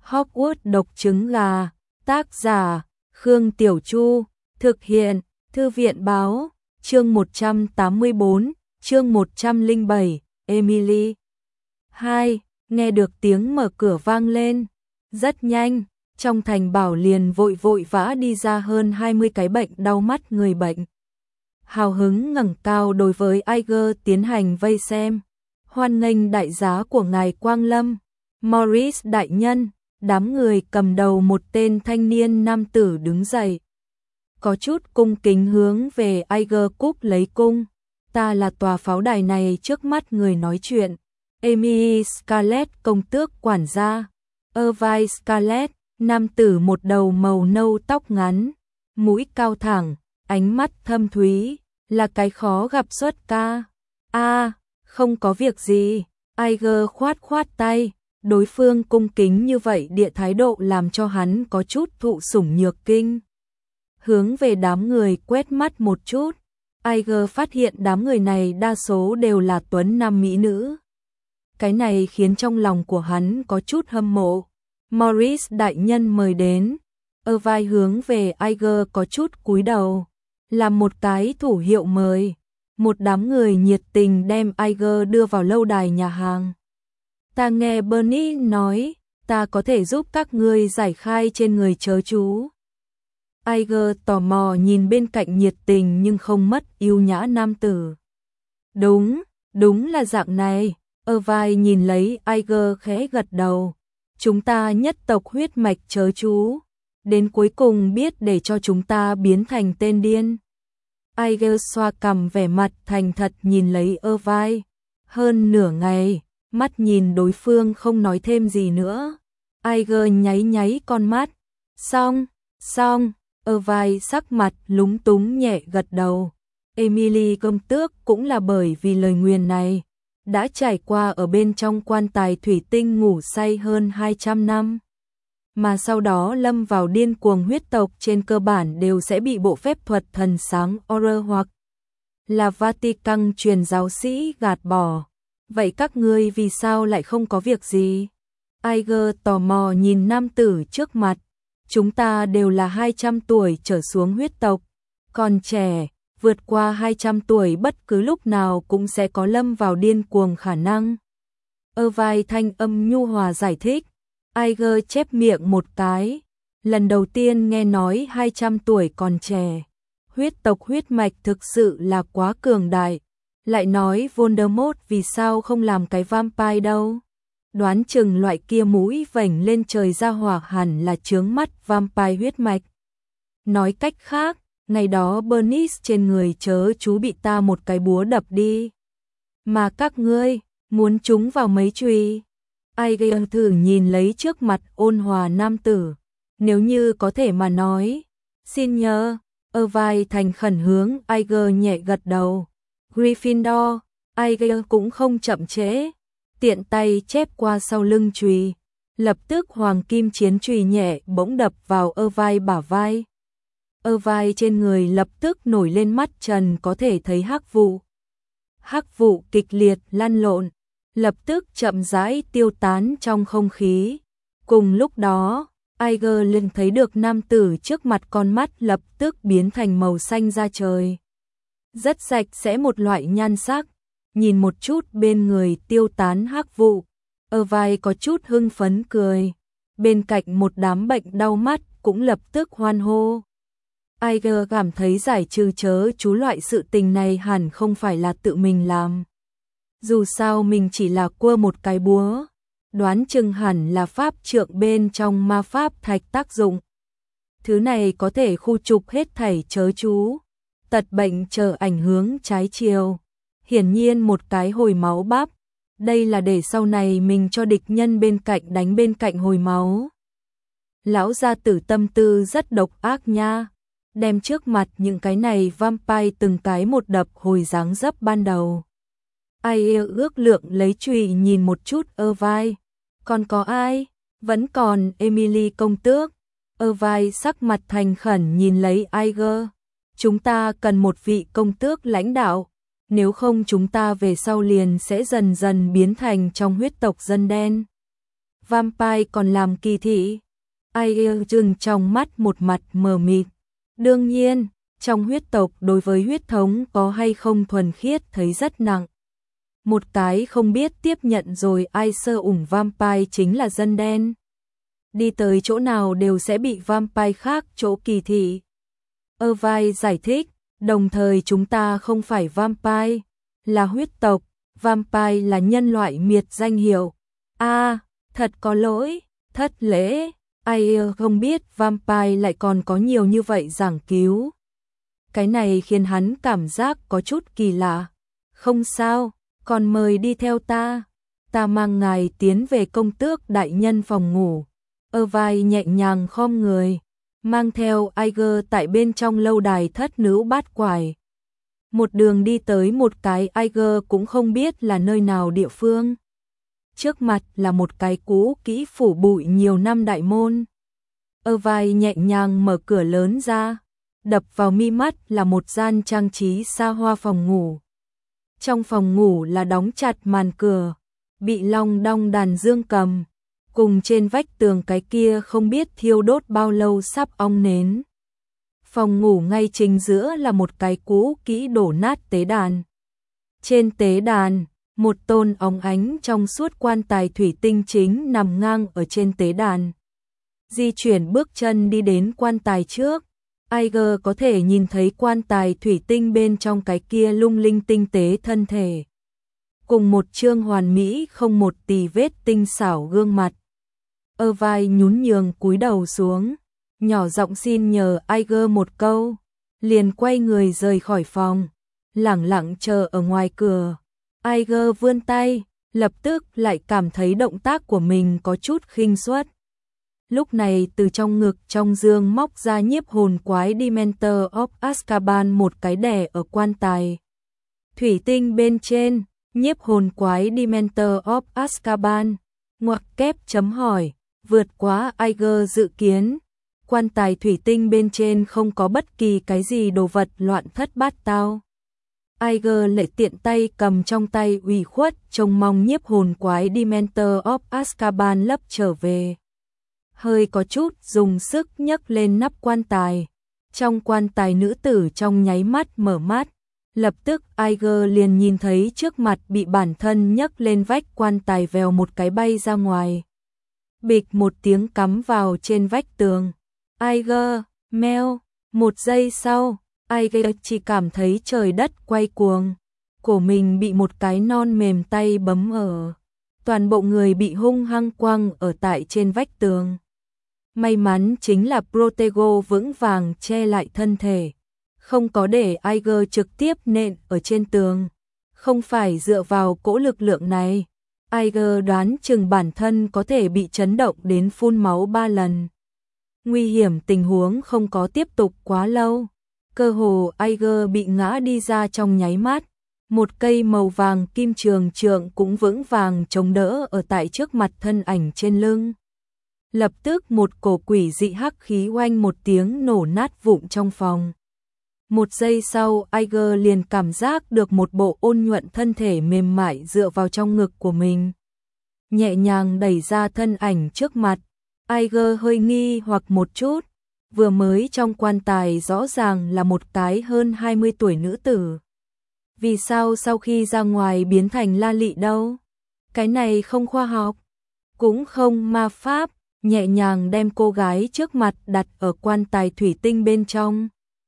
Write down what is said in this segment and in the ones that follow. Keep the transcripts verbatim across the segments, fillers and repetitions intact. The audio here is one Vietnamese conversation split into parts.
Hogwarts độc trứng gà, tác giả, Khương Tiểu Chu, thực hiện, Thư viện báo, chương một trăm tám mươi bốn, chương một trăm lẻ bảy, Emily. hai. Nghe được tiếng mở cửa vang lên. Rất nhanh, trong thành bảo liền vội vội vã đi ra hơn hai mươi cái bệnh đau mắt người bệnh. Hào hứng ngẩng cao đối với Iger tiến hành vây xem. Hoan nghênh đại giá của ngài Quang Lâm, Morris đại nhân. Đám người cầm đầu một tên thanh niên nam tử đứng dậy, có chút cung kính hướng về Iger cúp lấy cung. Ta là tòa pháo đài này trước mắt người nói chuyện. Emily Scarlett công tước quản gia. Irvine Scarlett, nam tử một đầu màu nâu tóc ngắn, mũi cao thẳng, ánh mắt thâm thúy, là cái khó gặp xuất ca. A, à, không có việc gì. Iger khoát khoát tay. Đối phương cung kính như vậy địa thái độ làm cho hắn có chút thụ sủng nhược kinh. Hướng về đám người quét mắt một chút, Iger phát hiện đám người này đa số đều là tuấn nam mỹ nữ. Cái này khiến trong lòng của hắn có chút hâm mộ. Morris đại nhân mời đến. Irvine hướng về Iger có chút cúi đầu, làm một cái thủ hiệu mời. Một đám người nhiệt tình đem Iger đưa vào lâu đài nhà hàng. Ta nghe Bernie nói, ta có thể giúp các ngươi giải khai trên người chớ chú. Iger tò mò nhìn bên cạnh nhiệt tình nhưng không mất yêu nhã nam tử. Đúng, đúng là dạng này. Irvine nhìn lấy Iger khẽ gật đầu. Chúng ta nhất tộc huyết mạch chớ chú, đến cuối cùng biết để cho chúng ta biến thành tên điên. Iger xoa cằm vẻ mặt thành thật nhìn lấy Irvine. Hơn nửa ngày, mắt nhìn đối phương không nói thêm gì nữa. Iger nháy nháy con mắt. Xong, xong. Irvine sắc mặt lúng túng nhẹ gật đầu. Emily công tước cũng là bởi vì lời nguyền này, đã trải qua ở bên trong quan tài thủy tinh ngủ say hơn hai trăm năm. Mà sau đó lâm vào điên cuồng huyết tộc trên cơ bản đều sẽ bị bộ phép thuật thần sáng Auror hoặc là Vatican truyền giáo sĩ gạt bỏ. Vậy các ngươi vì sao lại không có việc gì? Iger tò mò nhìn nam tử trước mặt. Chúng ta đều là hai trăm tuổi trở xuống huyết tộc, còn trẻ, vượt qua hai trăm tuổi bất cứ lúc nào cũng sẽ có lâm vào điên cuồng khả năng. Irvine thanh âm nhu hòa giải thích. Iger chép miệng một cái. Lần đầu tiên nghe nói hai trăm tuổi còn trẻ. Huyết tộc huyết mạch thực sự là quá cường đại. Lại nói Voldemort vì sao không làm cái vampire đâu. Đoán chừng loại kia mũi vểnh lên trời ra hỏa hẳn là chướng mắt vampire huyết mạch. Nói cách khác, ngày đó Bernice trên người chớ chú bị ta một cái búa đập đi. Mà các ngươi, muốn chúng vào mấy chùy. Iger thử nhìn lấy trước mặt ôn hòa nam tử. Nếu như có thể mà nói. Xin nhờ. Irvine thành khẩn hướng Iger nhẹ gật đầu. Gryffindor. Iger cũng không chậm trễ. Tiện tay chép qua sau lưng chùy. Lập tức hoàng kim chiến chùy nhẹ bỗng đập vào Irvine bả vai. Irvine trên người lập tức nổi lên mắt trần có thể thấy hắc vụ. Hắc vụ kịch liệt lăn lộn, lập tức chậm rãi tiêu tán trong không khí. Cùng lúc đó, Iger liền thấy được nam tử trước mặt, con mắt lập tức biến thành màu xanh da trời. Rất sạch sẽ một loại nhan sắc. Nhìn một chút bên người tiêu tán hắc vụ, Irvine có chút hưng phấn cười. Bên cạnh một đám bệnh đau mắt cũng lập tức hoan hô. Iger cảm thấy giải trừ chớ chú loại sự tình này hẳn không phải là tự mình làm. Dù sao mình chỉ là cua một cái búa, đoán chừng hẳn là pháp trượng bên trong ma pháp thạch tác dụng. Thứ này có thể khu trục hết thảy chớ chú, tật bệnh chờ ảnh hưởng trái chiều. Hiển nhiên một cái hồi máu bắp. Đây là để sau này mình cho địch nhân bên cạnh đánh bên cạnh hồi máu. Lão gia tử tâm tư rất độc ác nha. Đem trước mặt những cái này vampire từng cái một đập hồi dáng dấp ban đầu. Ai ước lượng lấy chùy nhìn một chút Irvine. Còn có ai? Vẫn còn Emily công tước. Irvine sắc mặt thành khẩn nhìn lấy Iger. Chúng ta cần một vị công tước lãnh đạo. Nếu không chúng ta về sau liền sẽ dần dần biến thành trong huyết tộc dân đen. Vampire còn làm kỳ thị. Ai dừng trong mắt một mặt mờ mịt. Đương nhiên, trong huyết tộc đối với huyết thống có hay không thuần khiết thấy rất nặng. Một cái không biết tiếp nhận rồi ai sơ ủng vampire chính là dân đen. Đi tới chỗ nào đều sẽ bị vampire khác chỗ kỳ thị. Irvine giải thích, đồng thời chúng ta không phải vampire, là huyết tộc, vampire là nhân loại miệt danh hiệu. A, à, thật có lỗi, thất lễ, ai không biết vampire lại còn có nhiều như vậy giảng cứu. Cái này khiến hắn cảm giác có chút kỳ lạ. Không sao, còn mời đi theo ta. Ta mang ngài tiến về công tước đại nhân phòng ngủ. Irvine nhẹ nhàng khom người, mang theo Aiger tại bên trong lâu đài thất nữ bát quái. Một đường đi tới một cái Aiger cũng không biết là nơi nào địa phương. Trước mặt là một cái cũ kỹ phủ bụi nhiều năm đại môn. Irvine nhẹ nhàng mở cửa lớn ra, đập vào mi mắt là một gian trang trí xa hoa phòng ngủ. Trong phòng ngủ là đóng chặt màn cửa, bị long đong đàn dương cầm, cùng trên vách tường cái kia không biết thiêu đốt bao lâu sắp ong nến. Phòng ngủ ngay chính giữa là một cái cũ kỹ đổ nát tế đàn. Trên tế đàn, một tôn óng ánh trong suốt quan tài thủy tinh chính nằm ngang ở trên tế đàn. Di chuyển bước chân đi đến quan tài trước, Aiger có thể nhìn thấy quan tài thủy tinh bên trong cái kia lung linh tinh tế thân thể. Cùng một trương hoàn mỹ không một tì vết tinh xảo gương mặt. Irvine nhún nhường cúi đầu xuống, nhỏ giọng xin nhờ Aiger một câu, liền quay người rời khỏi phòng, lẳng lặng chờ ở ngoài cửa. Aiger vươn tay, lập tức lại cảm thấy động tác của mình có chút khinh suất. Lúc này từ trong ngực trong dương móc ra nhiếp hồn quái Dementor of Azkaban một cái đè ở quan tài thủy tinh bên trên, nhiếp hồn quái Dementor of Azkaban, ngoặc kép chấm hỏi, vượt quá Aiger dự kiến. Quan tài thủy tinh bên trên không có bất kỳ cái gì đồ vật loạn thất bát tao. Aiger lại tiện tay cầm trong tay ủy khuất trông mong nhiếp hồn quái Dementor of Azkaban lấp trở về. Hơi có chút dùng sức nhấc lên nắp quan tài. Trong quan tài nữ tử trong nháy mắt mở mắt. Lập tức Aiger liền nhìn thấy trước mặt bị bản thân nhấc lên vách quan tài vèo một cái bay ra ngoài. Bịch một tiếng cắm vào trên vách tường. Aiger, meo, một giây sau, Aiger chỉ cảm thấy trời đất quay cuồng. Cổ mình bị một cái non mềm tay bấm ở. Toàn bộ người bị hung hăng quăng ở tại trên vách tường. May mắn chính là Protego vững vàng che lại thân thể, không có để Aiger trực tiếp nện ở trên tường. Không phải dựa vào cỗ lực lượng này, Aiger đoán chừng bản thân có thể bị chấn động đến phun máu ba lần. Nguy hiểm tình huống không có tiếp tục quá lâu, cơ hồ Aiger bị ngã đi ra trong nháy mắt. Một cây màu vàng kim trường trượng cũng vững vàng chống đỡ ở tại trước mặt thân ảnh trên lưng. Lập tức một cổ quỷ dị hắc khí oanh một tiếng nổ nát vụn trong phòng. Một giây sau Aiger liền cảm giác được một bộ ôn nhuận thân thể mềm mại dựa vào trong ngực của mình. Nhẹ nhàng đẩy ra thân ảnh trước mặt, Aiger hơi nghi hoặc một chút, vừa mới trong quan tài rõ ràng là một cái hơn hai mươi tuổi nữ tử. Vì sao sau khi ra ngoài biến thành la lị đâu? Cái này không khoa học, cũng không ma pháp. Nhẹ nhàng đem cô gái trước mặt đặt ở quan tài thủy tinh bên trong.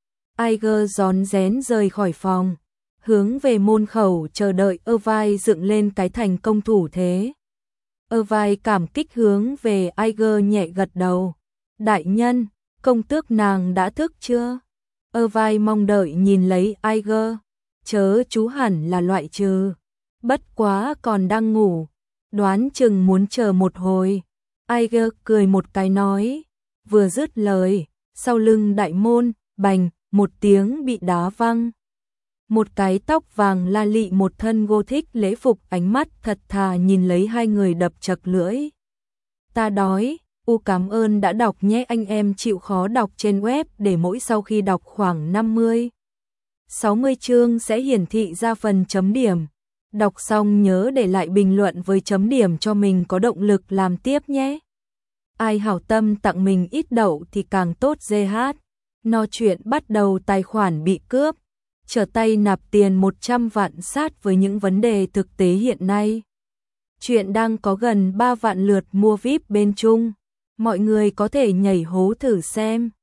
Aiger rón rén rời khỏi phòng, hướng về môn khẩu chờ đợi Irvine dựng lên cái thành công thủ thế. Irvine cảm kích hướng về Aiger nhẹ gật đầu. Đại nhân, công tước nàng đã thức chưa? Irvine mong đợi nhìn lấy Aiger. Chớ chú hẳn là loại trừ. Bất quá còn đang ngủ, đoán chừng muốn chờ một hồi. Aiger cười một cái nói, vừa dứt lời, sau lưng đại môn, bành, một tiếng bị đá văng. Một cái tóc vàng la lị một thân gothic lễ phục ánh mắt thật thà nhìn lấy hai người đập chật lưỡi. Ta đói, u cảm ơn đã đọc nhé anh em chịu khó đọc trên web để mỗi sau khi đọc khoảng năm mươi, sáu mươi chương sẽ hiển thị ra phần chấm điểm. Đọc xong nhớ để lại bình luận với chấm điểm cho mình có động lực làm tiếp nhé. Ai hảo tâm tặng mình ít đậu thì càng tốt giê hát. No chuyện bắt đầu tài khoản bị cướp. Trở tay nạp tiền một trăm vạn sát với những vấn đề thực tế hiện nay. Chuyện đang có gần ba vạn lượt mua víp bên Trung. Mọi người có thể nhảy hố thử xem.